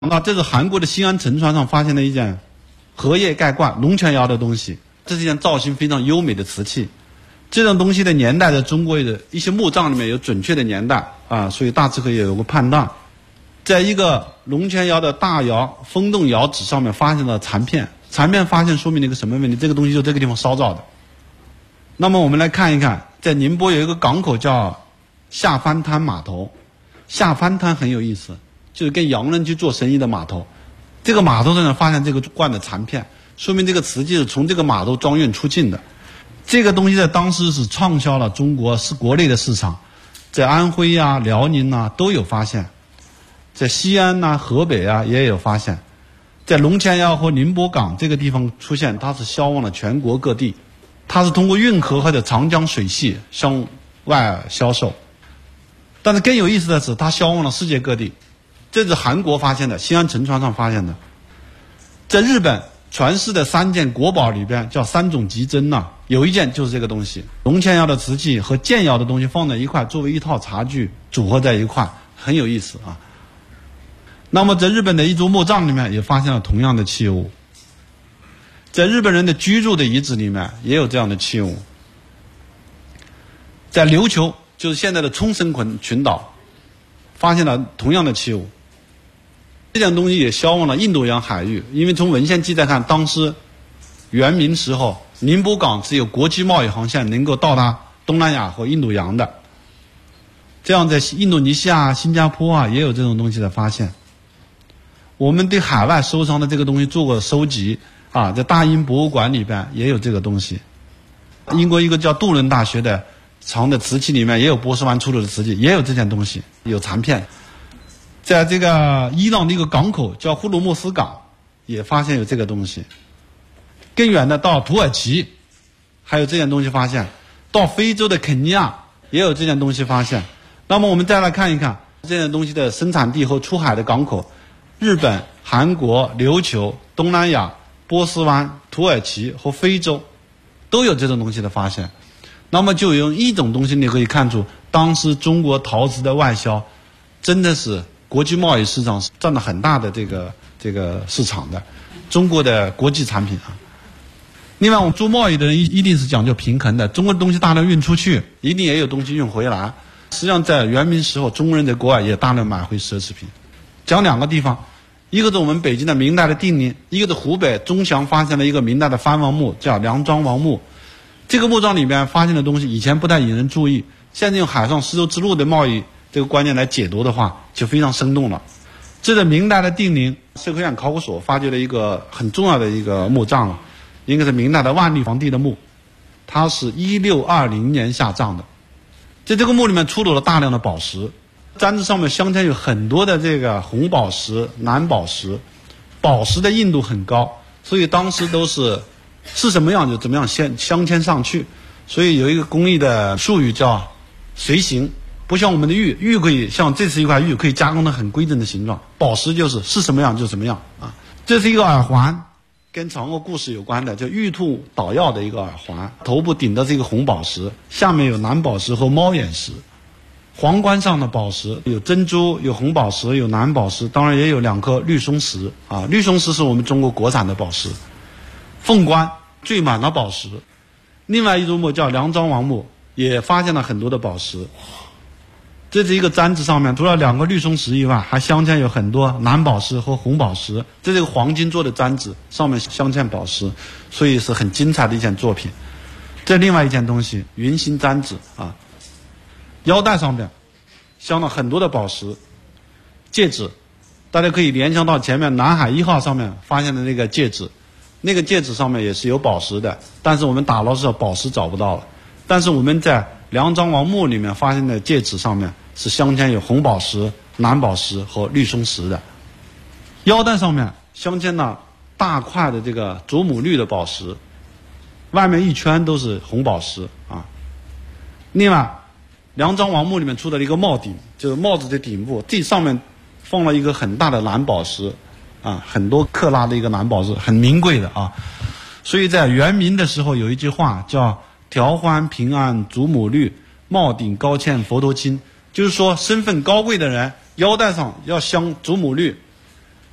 那这是韩国的西安沉船上发现的一件荷叶盖罐龙泉窑的东西，这是一件造型非常优美的瓷器。这种东西的年代在中国的一些墓葬里面有准确的年代啊，所以大致可以有个判断。在一个龙泉窑的大窑风洞窑址上面发现了残片，残片发现说明了一个什么问题？这个东西就这个地方烧造的。那么我们来看一看，在宁波有一个港口叫下番滩码头，下番滩很有意思，就是跟洋人去做生意的码头。这个码头上发现这个罐的残片，说明这个瓷器是从这个码头装运出境的。这个东西在当时是畅销了中国是国内的市场，在安徽啊、辽宁啊都有发现，在西安啊、河北啊也有发现，在龙泉窑和宁波港这个地方出现，它是销往了全国各地，它是通过运河或者长江水系向外销售。但是更有意思的是，它销往了世界各地。这是韩国发现的，西安沉船上发现的。在日本传世的3件国宝里边，叫3种极珍呐，有一件就是这个东西，龙泉窑的瓷器和建窑的东西放在一块，作为一套茶具组合在一块，很有意思啊。那么在日本的一座墓葬里面也发现了同样的器物，在日本人的居住的遗址里面也有这样的器物，在琉球就是现在的冲绳群岛发现了同样的器物。这件东西也销往了印度洋海域，因为从文献记载看，当时元明时候宁波港是有国际贸易航线能够到达东南亚和印度洋的。这样在印度尼西亚、新加坡啊也有这种东西的发现。我们对海外收藏的这个东西做过收集啊，在大英博物馆里边也有这个东西。英国一个叫杜伦大学的藏的瓷器里面也有波斯湾出土的瓷器，也有这件东西，有残片。在这个伊朗的一个港口叫呼鲁木斯港也发现有这个东西。更远的到土耳其还有这件东西发现，到非洲的肯尼亚也有这件东西发现。那么我们再来看一看这件东西的生产地和出海的港口，日本、韩国、琉球、东南亚、波斯湾、土耳其和非洲都有这种东西的发现。那么就用一种东西你可以看出，当时中国陶瓷的外销真的是国际贸易市场占了很大的这个市场的中国的国际产品啊。另外我们做贸易的人一定是讲究平衡的，中国的东西大量运出去，一定也有东西运回来。实际上在元明时候，中国人在国外也大量买回奢侈品。讲2个地方，一个是我们北京的明代的定陵，一个是湖北钟祥发现了一个明代的藩王墓，叫梁庄王墓。这个墓葬里面发现的东西以前不太引人注意，现在用海上丝绸之路的贸易这个观念来解读的话，就非常生动了。这是明代的定陵，社科院考古所发掘了一个很重要的一个墓葬了，应该是明代的万历皇帝的墓，它是1620年下葬的。在这个墓里面出土了大量的宝石，簪子上面镶嵌有很多的这个红宝石、蓝宝石，宝石的硬度很高，所以当时都是什么样就怎么样镶嵌上去。所以有一个工艺的术语叫随形，不像我们的玉可以像这次一块玉可以加工的很规整的形状，宝石就是什么样就什么样啊。这是一个耳环，跟嫦娥故事有关的，叫玉兔捣药的一个耳环，头部顶的是一个红宝石，下面有蓝宝石和猫眼石。皇冠上的宝石有珍珠、有红宝石、有蓝宝石，当然也有2颗绿松石啊。绿松石是我们中国国产的宝石。凤冠缀满了宝石。另外一座墓叫梁庄王墓，也发现了很多的宝石。这是一个簪子上面除了2个绿松石以外，还镶嵌有很多蓝宝石和红宝石。这是一个黄金做的簪子，上面镶嵌宝石，所以是很精彩的一件作品。这另外一件东西，云形簪子啊，腰带上面镶了很多的宝石。戒指，大家可以联想到前面南海1号上面发现的那个戒指，那个戒指上面也是有宝石的，但是我们打捞的时候宝石找不到了。但是我们在梁庄王墓里面发现的戒指上面是镶嵌有红宝石、蓝宝石和绿松石的。腰带上面镶嵌了大块的这个祖母绿的宝石，外面一圈都是红宝石啊。另外梁庄王墓里面出了一个帽顶，就是帽子的顶部，这上面放了一个很大的蓝宝石啊，很多克拉的一个蓝宝石，很名贵的啊。所以在元明的时候有一句话叫条欢平安祖母绿，帽顶高嵌佛头青，就是说身份高贵的人腰带上要镶祖母绿，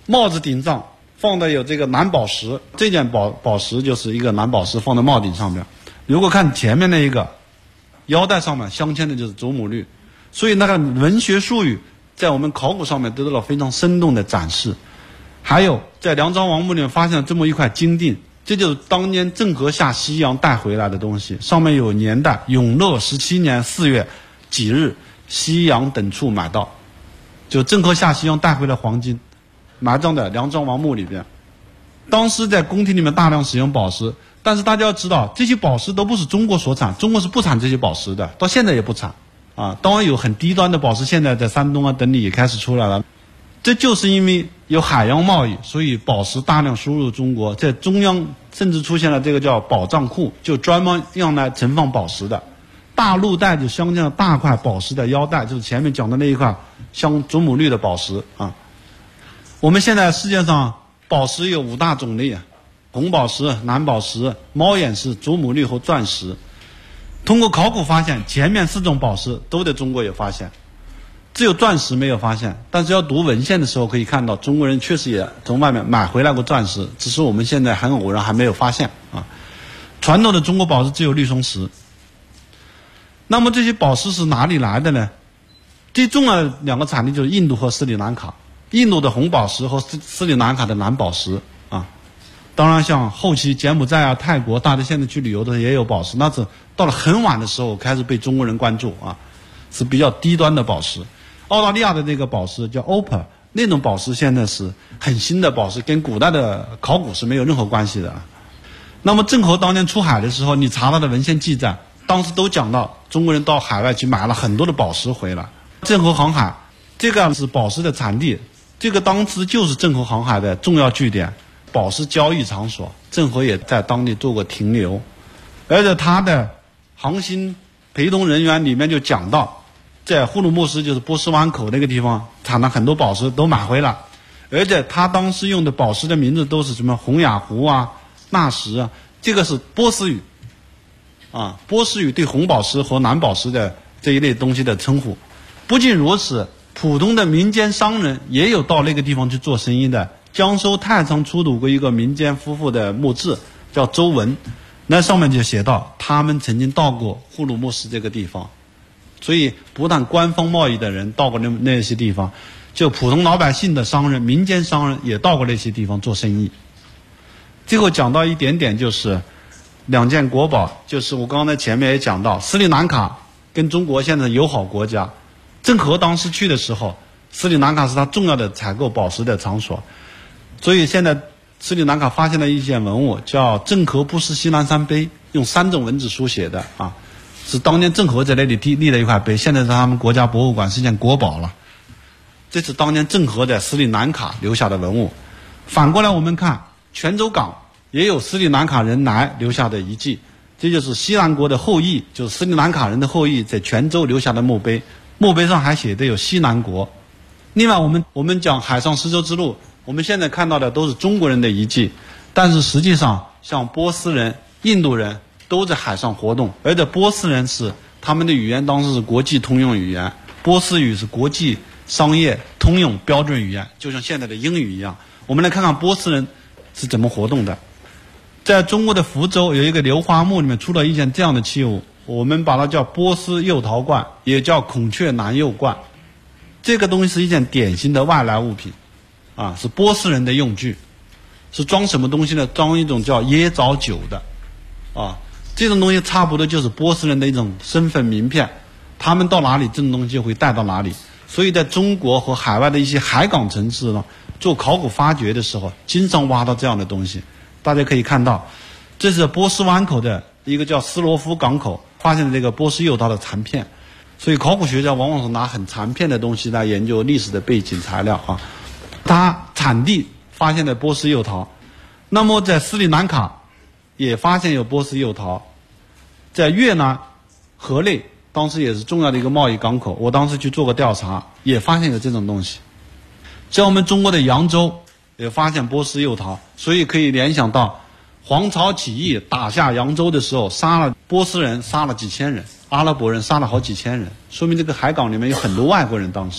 帽子顶上放的有这个蓝宝石，这件宝石就是一个蓝宝石放在帽顶上面。如果看前面那一个腰带上面镶嵌的就是祖母绿，所以那个文学术语在我们考古上面得到了非常生动的展示。还有在梁庄王墓里面发现了这么一块金锭，这就是当年郑和下西洋带回来的东西，上面有年代，永乐17年4月几日，西洋等处买到，就郑和下西洋带回来黄金，埋葬在梁庄王墓里边。当时在宫廷里面大量使用宝石，但是大家要知道，这些宝石都不是中国所产，中国是不产这些宝石的，到现在也不产啊。当然有很低端的宝石，现在在山东啊等地也开始出来了。这就是因为有海洋贸易，所以宝石大量输入中国，在中央甚至出现了这个叫宝藏库，就专门用来存放宝石的。大陆带就镶嵌大块宝石的腰带，就是前面讲的那一块镶祖母绿的宝石啊。我们现在世界上宝石有5大种类，红宝石、蓝宝石、猫眼石、祖母绿和钻石。通过考古发现，前面4种宝石都在中国有发现，只有钻石没有发现。但是要读文献的时候可以看到，中国人确实也从外面买回来过钻石，只是我们现在很偶然还没有发现啊。传统的中国宝石只有绿松石。那么这些宝石是哪里来的呢？最重要的2个产地就是印度和斯里兰卡。印度的红宝石和斯里兰卡的蓝宝石啊，当然像后期柬埔寨啊、泰国，大家现在去旅游的也有宝石，那是到了很晚的时候开始被中国人关注啊，是比较低端的宝石。澳大利亚的那个宝石叫 opal， 那种宝石现在是很新的宝石，跟古代的考古是没有任何关系的。那么郑和当年出海的时候，你查他的文献记载，当时都讲到中国人到海外去买了很多的宝石回来。郑和航海，这个是宝石的产地，这个当时就是郑和航海的重要据点，宝石交易场所，郑和也在当地做过停留。而且他的航行陪同人员里面就讲到，在呼鲁木斯就是波斯湾口那个地方产了很多宝石都买回来，而且他当时用的宝石的名字都是什么红雅湖啊、纳什啊，这个是波斯语啊，波斯语对红宝石和蓝宝石的这一类东西的称呼。不仅如此，普通的民间商人也有到那个地方去做生意的。江苏太仓出土过一个民间夫妇的墓志，叫周文，那上面就写到他们曾经到过呼鲁木斯这个地方。所以不但官方贸易的人到过那些地方，就普通老百姓的商人、民间商人也到过那些地方做生意。最后讲到一点点，就是2件国宝，就是我刚才前面也讲到，斯里兰卡跟中国现在友好国家，郑和当时去的时候，斯里兰卡是他重要的采购宝石的场所，所以现在斯里兰卡发现了一件文物，叫郑和布什西南山碑，用3种文字书写的啊，是当年郑和在那里立了一块碑，现在在他们国家博物馆是一件国宝了。这是当年郑和在斯里兰卡留下的文物。反过来我们看泉州港也有斯里兰卡人来留下的遗迹，这就是西南国的后裔，就是斯里兰卡人的后裔在泉州留下的墓碑，墓碑上还写的有西南国。另外我们讲海上丝绸之路，我们现在看到的都是中国人的遗迹，但是实际上像波斯人、印度人都在海上活动，而且波斯人是他们的语言当时是国际通用语言，波斯语是国际商业通用标准语言，就像现在的英语一样。我们来看看波斯人是怎么活动的。在中国的福州有一个流花墓，里面出了一件这样的器物，我们把它叫波斯釉陶罐，也叫孔雀南釉罐。这个东西是一件典型的外来物品啊，是波斯人的用具，是装什么东西呢？装一种叫椰枣酒的啊，这种东西差不多就是波斯人的一种身份名片，他们到哪里这种东西就会带到哪里。所以在中国和海外的一些海港城市呢，做考古发掘的时候经常挖到这样的东西。大家可以看到，这是波斯湾口的一个叫斯罗夫港口发现的这个波斯釉陶的残片。所以考古学家往往是拿很残片的东西来研究历史的背景材料啊。它产地发现的波斯釉陶，那么在斯里兰卡也发现有波斯釉陶，在越南河内当时也是重要的一个贸易港口，我当时去做过调查，也发现有这种东西。在我们中国的扬州也发现波斯釉陶，所以可以联想到黄巢起义打下扬州的时候，杀了波斯人，杀了几千人，阿拉伯人杀了好几千人，说明这个海港里面有很多外国人。当时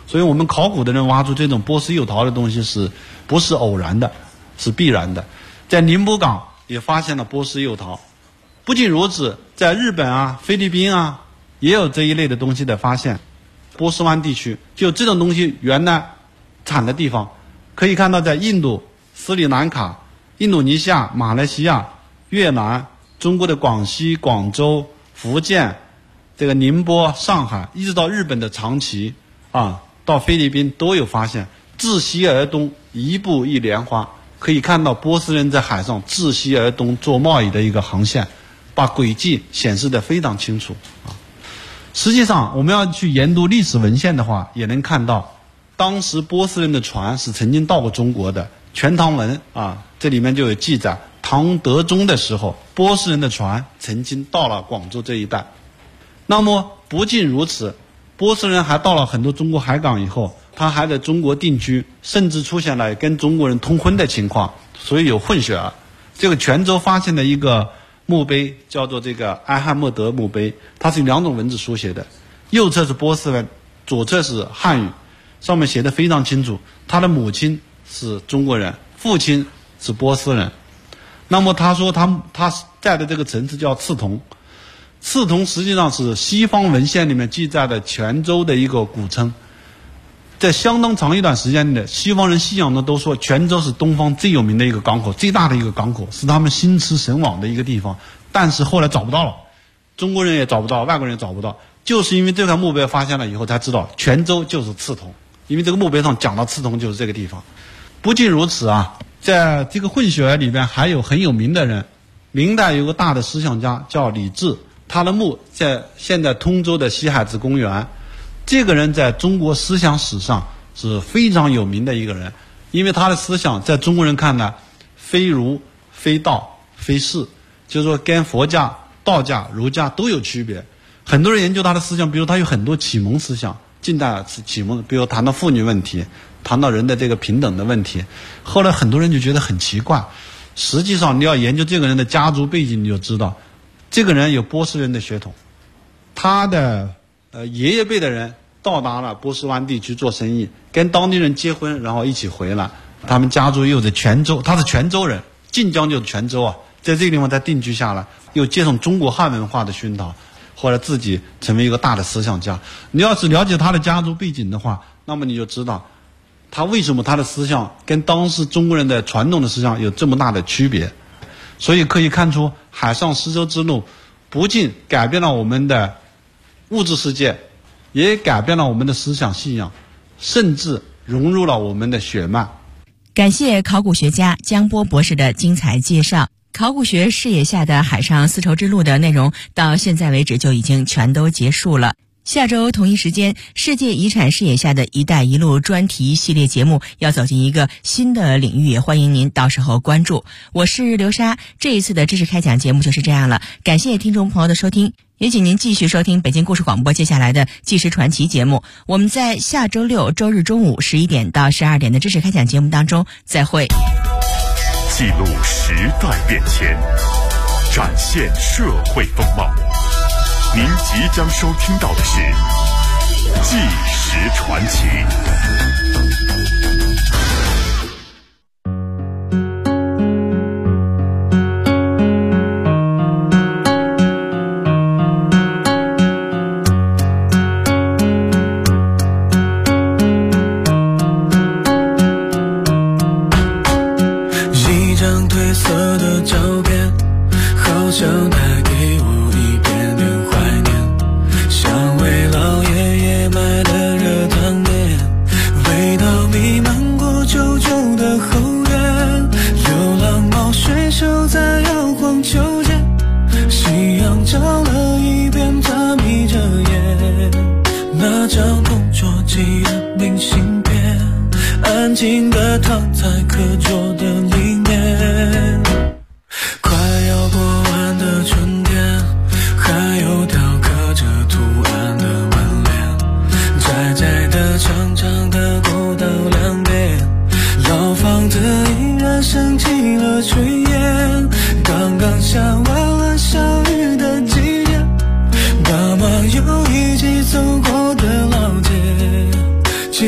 所以我们考古的人挖出这种波斯釉陶的东西是不是偶然的，是必然的。在宁波港也发现了波斯釉陶。不仅如此，在日本啊、菲律宾啊也有这一类的东西的发现。波斯湾地区就这种东西原来产的地方，可以看到在印度、斯里兰卡、印度尼西亚、马来西亚、越南、中国的广西、广州、福建、这个宁波、上海，一直到日本的长崎啊，到菲律宾都有发现。自西而东，一步一莲花，可以看到波斯人在海上自西而东做贸易的一个航线，把轨迹显示得非常清楚啊。实际上，我们要去研读历史文献的话，也能看到，当时波斯人的船是曾经到过中国的。《全唐文》啊，这里面就有记载，唐德宗的时候，波斯人的船曾经到了广州这一带。那么不仅如此，波斯人还到了很多中国海港以后，他还在中国定居，甚至出现了跟中国人通婚的情况，所以有混血儿。这个泉州发现的一个墓碑叫做这个埃汉默德墓碑，它是2种文字书写的，右侧是波斯文，左侧是汉语，上面写的非常清楚，他的母亲是中国人，父亲是波斯人。那么他说他在的这个城市叫刺桐，刺桐实际上是西方文献里面记载的泉州的一个古称。在相当长一段时间内，西方人信仰的都说泉州是东方最有名的一个港口，最大的一个港口，是他们心驰神往的一个地方。但是后来找不到了，中国人也找不到，外国人也找不到，就是因为这块墓碑发现了以后才知道泉州就是刺桐，因为这个墓碑上讲到刺桐就是这个地方。不仅如此啊，在这个混血儿里边还有很有名的人。明代有个大的思想家叫李治，他的墓在现在通州的西海子公园。这个人在中国思想史上是非常有名的一个人，因为他的思想在中国人看来非儒非道非释，就是说跟佛家、道家、儒家都有区别。很多人研究他的思想，比如他有很多启蒙思想，近代启蒙，比如谈到妇女问题，谈到人的这个平等的问题。后来很多人就觉得很奇怪，实际上你要研究这个人的家族背景，你就知道这个人有波斯人的血统，他的爷爷辈的人到达了波斯湾地区做生意，跟当地人结婚，然后一起回来。他们家族又在泉州，他是泉州人，晋江就是泉州啊，在这个地方才定居下来，又接受中国汉文化的熏陶，后来自己成为一个大的思想家。你要是了解他的家族背景的话，那么你就知道他为什么他的思想跟当时中国人的传统的思想有这么大的区别。所以可以看出，海上丝绸之路不仅改变了我们的物质世界，也改变了我们的思想信仰，甚至融入了我们的血脉。 感谢考古学家江波博士的精彩介绍。考古学视野下的海上丝绸之路的内容到现在为止就已经全都结束了。下周同一时间，世界遗产视野下的一带一路专题系列节目要走进一个新的领域，也欢迎您到时候关注。我是刘莎，这一次的知识开讲节目就是这样了，感谢听众朋友的收听，也请您继续收听北京故事广播接下来的纪实传奇节目。我们在下周六周日中午11点到12点的知识开讲节目当中再会。 记录时代变迁，展现社会风貌。您即将收听到的是《纪实传奇》。 一张褪色的照片，好像带给我一点点怀念，像为老爷爷买的热汤面，味道弥漫过旧旧的后院，流浪猫睡熟在摇晃秋千，夕阳照了一遍，它眯着眼，那张同桌寄的明信片，安静地躺在课桌的里面。快要过完的春天，还有雕刻着图案的门帘，窄窄的长长的过道两边，老房子依然升起了炊烟，刚刚下完了小雨的季节，爸妈又一起走过的老街，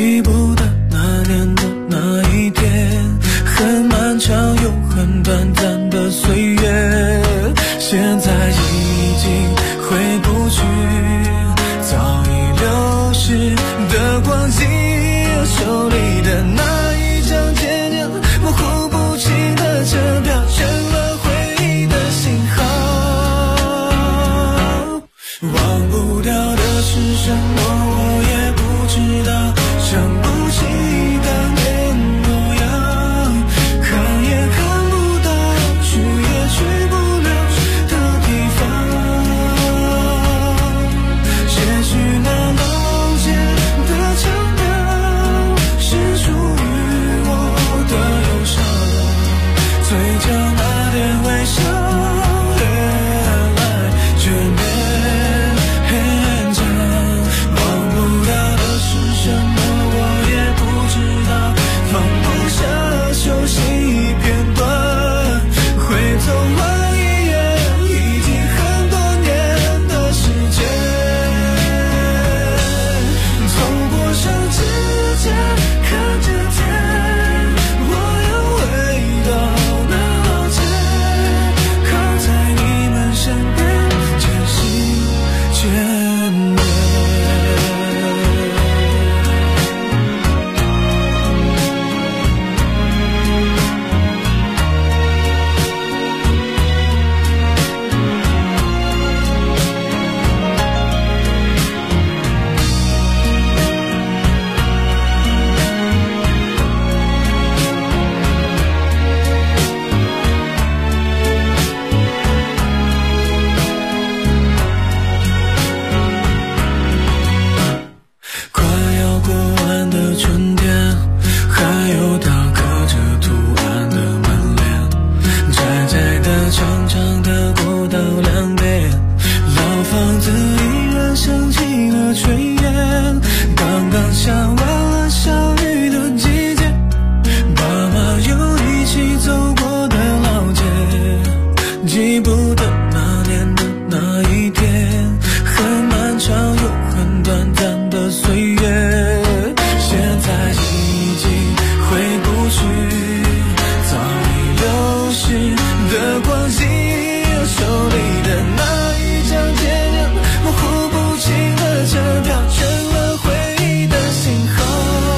到2点，老房子依然响起了炊烟，刚刚下完了小雨的季节，爸妈又一起走过的老街，记不得那年的那一天，很漫长又很短暂的岁月，现在已经回不去早已流逝的光景，手里的那一张渐渐模糊不清的车票，成了回忆的信号。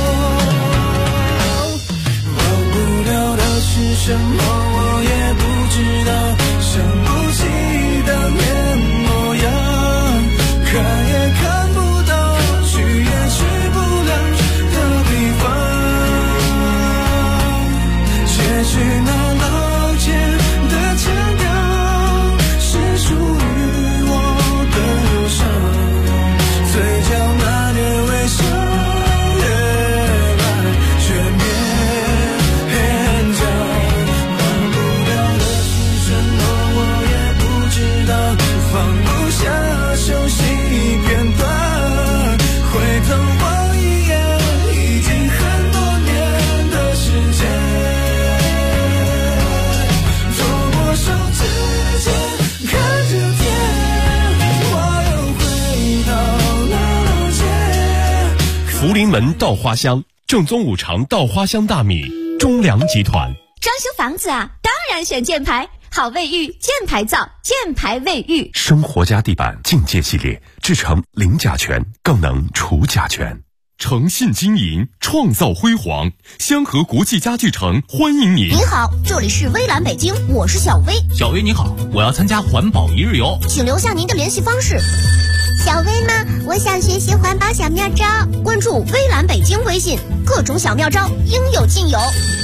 忘不了的是什么，我也不知道，想不起当年模样，看也看不到，去也去不了的地方，也许那老街的腔调是属于我的忧伤，嘴角那点微笑越来越勉强，忘不了的是什么，我也不知道，放不下熟悉片段，回头望一眼，已经很多年的时间，做过手指尖看着天，我又回到那老街。 福临门稻花香，正宗五常稻花香大米，中粮集团。 装修房子啊，当然选箭牌，好卫浴，箭牌造，箭牌卫浴。 生活家地板境界系列，制成零甲醛，更能除甲醛。诚信经营，创造辉煌。香河国际家具城欢迎您。 您好，这里是微蓝北京，我是小薇。 小薇你好，我要参加环保一日游， 请留下您的联系方式。 小薇吗？我想学习环保小妙招， 关注微蓝北京微信，各种小妙招应有尽有。